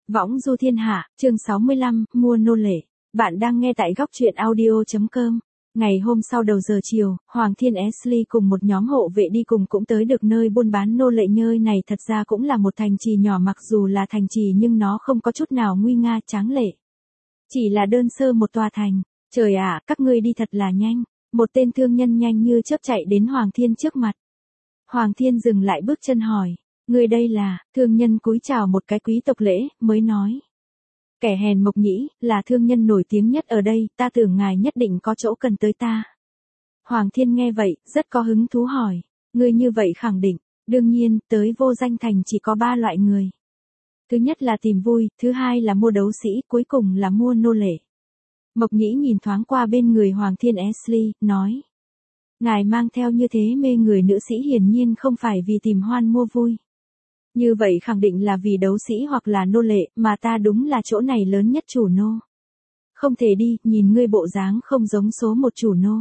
Võng du thiên hạ, chương 65, mua nô lệ. Bạn đang nghe tại góc truyện audio.com. Ngày hôm sau đầu giờ chiều, Hoàng Thiên Ashley cùng một nhóm hộ vệ đi cùng cũng tới được nơi buôn bán nô lệ. Nơi này thật ra cũng là một thành trì nhỏ, mặc dù là thành trì nhưng nó không có chút nào nguy nga tráng lệ. Chỉ là đơn sơ một tòa thành. Trời ạ, các ngươi đi thật là nhanh. Một tên thương nhân nhanh như chớp chạy đến Hoàng Thiên trước mặt. Hoàng Thiên dừng lại bước chân hỏi. Người đây là, thương nhân cúi chào một cái quý tộc lễ, mới nói. Kẻ hèn Mộc Nhĩ, là thương nhân nổi tiếng nhất ở đây, ta tưởng ngài nhất định có chỗ cần tới ta. Hoàng Thiên nghe vậy, rất có hứng thú hỏi. Người như vậy khẳng định, đương nhiên, tới Vô Danh Thành chỉ có 3 loại người. Thứ nhất là tìm vui, thứ hai là mua đấu sĩ, cuối cùng là mua nô lệ. Mộc Nhĩ nhìn thoáng qua bên người Hoàng Thiên Ashley, nói. Ngài mang theo như thế mê người nữ sĩ hiển nhiên không phải vì tìm hoan mua vui. Như vậy khẳng định là vì đấu sĩ hoặc là nô lệ, mà ta đúng là chỗ này lớn nhất chủ nô. Không thể đi, nhìn ngươi bộ dáng không giống số một chủ nô.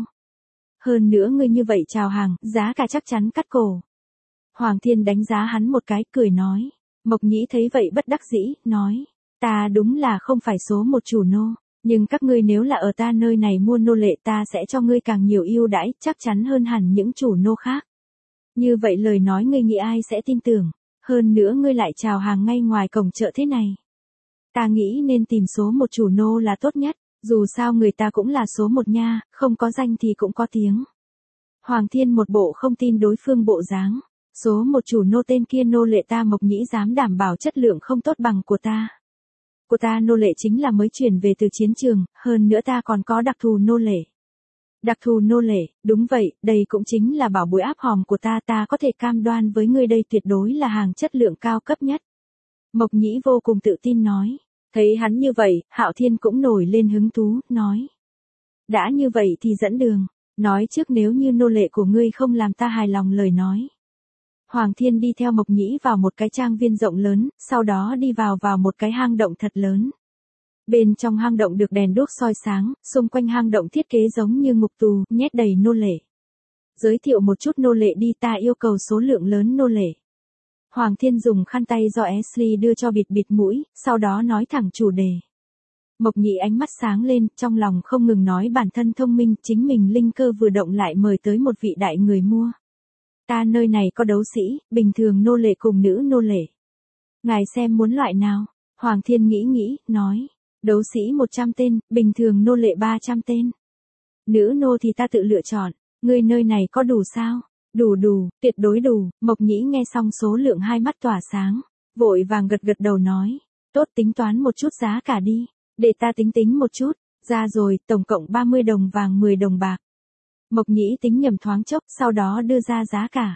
Hơn nữa ngươi như vậy chào hàng, giá cả chắc chắn cắt cổ. Hoàng Thiên đánh giá hắn một cái, cười nói. Mộc Nhĩ thấy vậy bất đắc dĩ, nói. Ta đúng là không phải số một chủ nô, nhưng các ngươi nếu là ở ta nơi này mua nô lệ ta sẽ cho ngươi càng nhiều ưu đãi, chắc chắn hơn hẳn những chủ nô khác. Như vậy lời nói ngươi nghĩ ai sẽ tin tưởng. Hơn nữa ngươi lại chào hàng ngay ngoài cổng chợ thế này. Ta nghĩ nên tìm số một chủ nô là tốt nhất, dù sao người ta cũng là số một nha, không có danh thì cũng có tiếng. Hoàng Thiên một bộ không tin đối phương bộ dáng. Số một chủ nô tên kia nô lệ ta Mộc Nhĩ dám đảm bảo chất lượng không tốt bằng của ta. Của ta nô lệ chính là mới chuyển về từ chiến trường, hơn nữa ta còn có đặc thù nô lệ. Đặc thù nô lệ, đúng vậy, đây cũng chính là bảo bối áp hòm của ta có thể cam đoan với ngươi đây tuyệt đối là hàng chất lượng cao cấp nhất. Mộc Nhĩ vô cùng tự tin nói. Thấy hắn như vậy, Hạo Thiên cũng nổi lên hứng thú, nói. Đã như vậy thì dẫn đường, nói trước nếu như nô lệ của ngươi không làm ta hài lòng lời nói. Hoàng Thiên đi theo Mộc Nhĩ vào một cái trang viên rộng lớn, sau đó đi vào một cái hang động thật lớn. Bên trong hang động được đèn đuốc soi sáng, xung quanh hang động thiết kế giống như ngục tù, nhét đầy nô lệ. Giới thiệu một chút nô lệ đi, ta yêu cầu số lượng lớn nô lệ. Hoàng Thiên dùng khăn tay do Ashley đưa cho bịt mũi, sau đó nói thẳng chủ đề. Mộc Nhĩ ánh mắt sáng lên, trong lòng không ngừng nói bản thân thông minh, chính mình linh cơ vừa động lại mời tới một vị đại người mua. Ta nơi này có đấu sĩ, bình thường nô lệ cùng nữ nô lệ. Ngài xem muốn loại nào? Hoàng Thiên nghĩ, nói. Đấu sĩ 100 tên, bình thường nô lệ 300 tên. Nữ nô thì ta tự lựa chọn, ngươi nơi này có đủ sao? Đủ, tuyệt đối đủ. Mộc Nhĩ nghe xong số lượng hai mắt tỏa sáng, vội vàng gật đầu nói. Tốt, tính toán một chút giá cả đi, để ta tính một chút, ra rồi, tổng cộng 30 đồng vàng 10 đồng bạc. Mộc Nhĩ tính nhầm thoáng chốc, sau đó đưa ra giá cả.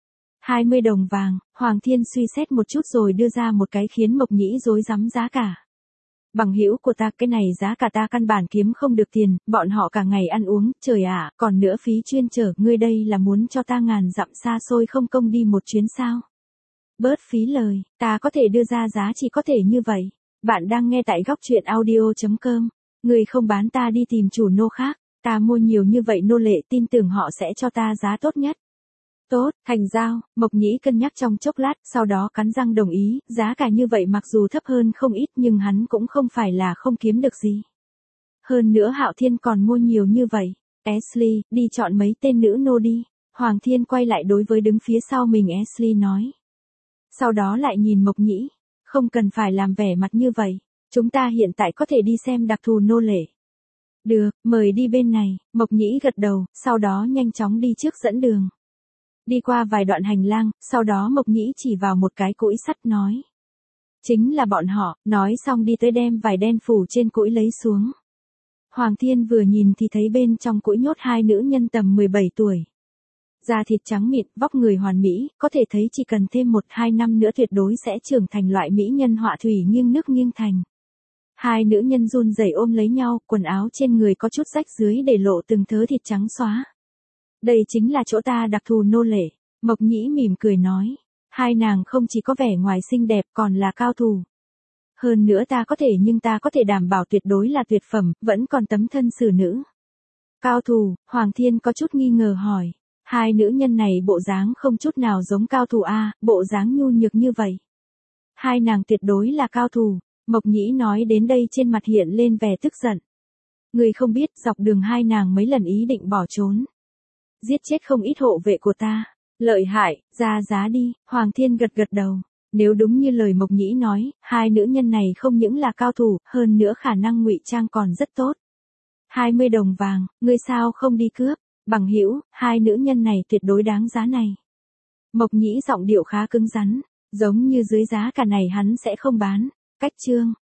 20 đồng vàng, Hoàng Thiên suy xét một chút rồi đưa ra một cái khiến Mộc Nhĩ rối rắm giá cả. Bằng hữu của ta, cái này giá cả ta căn bản kiếm không được tiền, bọn họ cả ngày ăn uống, trời ạ, còn nữa phí chuyên chở, ngươi đây là muốn cho ta ngàn dặm xa xôi không công đi một chuyến sao? Bớt phí lời, ta có thể đưa ra giá chỉ có thể như vậy. Bạn đang nghe tại góc truyện audio.com, ngươi không bán ta đi tìm chủ nô khác, ta mua nhiều như vậy nô lệ tin tưởng họ sẽ cho ta giá tốt nhất. Tốt, thành giao, Mộc Nhĩ cân nhắc trong chốc lát, sau đó cắn răng đồng ý, giá cả như vậy mặc dù thấp hơn không ít nhưng hắn cũng không phải là không kiếm được gì. Hơn nữa Hạo Thiên còn mua nhiều như vậy. Ashley, đi chọn mấy tên nữ nô đi. Hoàng Thiên quay lại đối với đứng phía sau mình Ashley nói. Sau đó lại nhìn Mộc Nhĩ, không cần phải làm vẻ mặt như vậy, chúng ta hiện tại có thể đi xem đặc thù nô lệ. Được, mời đi bên này, Mộc Nhĩ gật đầu, sau đó nhanh chóng đi trước dẫn đường. Đi qua vài đoạn hành lang, sau đó Mộc Nhĩ chỉ vào một cái cũi sắt nói. Chính là bọn họ, nói xong đi tới đem vải đen phủ trên cũi lấy xuống. Hoàng Thiên vừa nhìn thì thấy bên trong cũi nhốt 2 nữ nhân tầm 17 tuổi. Da thịt trắng mịn, vóc người hoàn mỹ, có thể thấy chỉ cần thêm 1-2 năm nữa tuyệt đối sẽ trưởng thành loại mỹ nhân họa thủy nghiêng nước nghiêng thành. 2 nữ nhân run rẩy ôm lấy nhau, quần áo trên người có chút rách dưới để lộ từng thớ thịt trắng xóa. Đây chính là chỗ ta đặc thù nô lệ, Mộc Nhĩ mỉm cười nói. 2 nàng không chỉ có vẻ ngoài xinh đẹp còn là cao thủ. Hơn nữa ta có thể đảm bảo tuyệt đối là tuyệt phẩm, vẫn còn tấm thân xử nữ. Cao thủ, Hoàng Thiên có chút nghi ngờ hỏi. 2 nữ nhân này bộ dáng không chút nào giống cao thủ a, bộ dáng nhu nhược như vậy. 2 nàng tuyệt đối là cao thủ, Mộc Nhĩ nói đến đây trên mặt hiện lên vẻ tức giận. Người không biết dọc đường hai nàng mấy lần ý định bỏ trốn. Giết chết không ít hộ vệ của ta. Lợi hại, ra giá đi, Hoàng Thiên gật gật đầu. Nếu đúng như lời Mộc Nhĩ nói, hai nữ nhân này không những là cao thủ, hơn nữa khả năng ngụy trang còn rất tốt. 20 đồng vàng, ngươi sao không đi cướp? Bằng hữu, hai nữ nhân này tuyệt đối đáng giá này. Mộc Nhĩ giọng điệu khá cứng rắn, giống như dưới giá cả này hắn sẽ không bán. Cách chương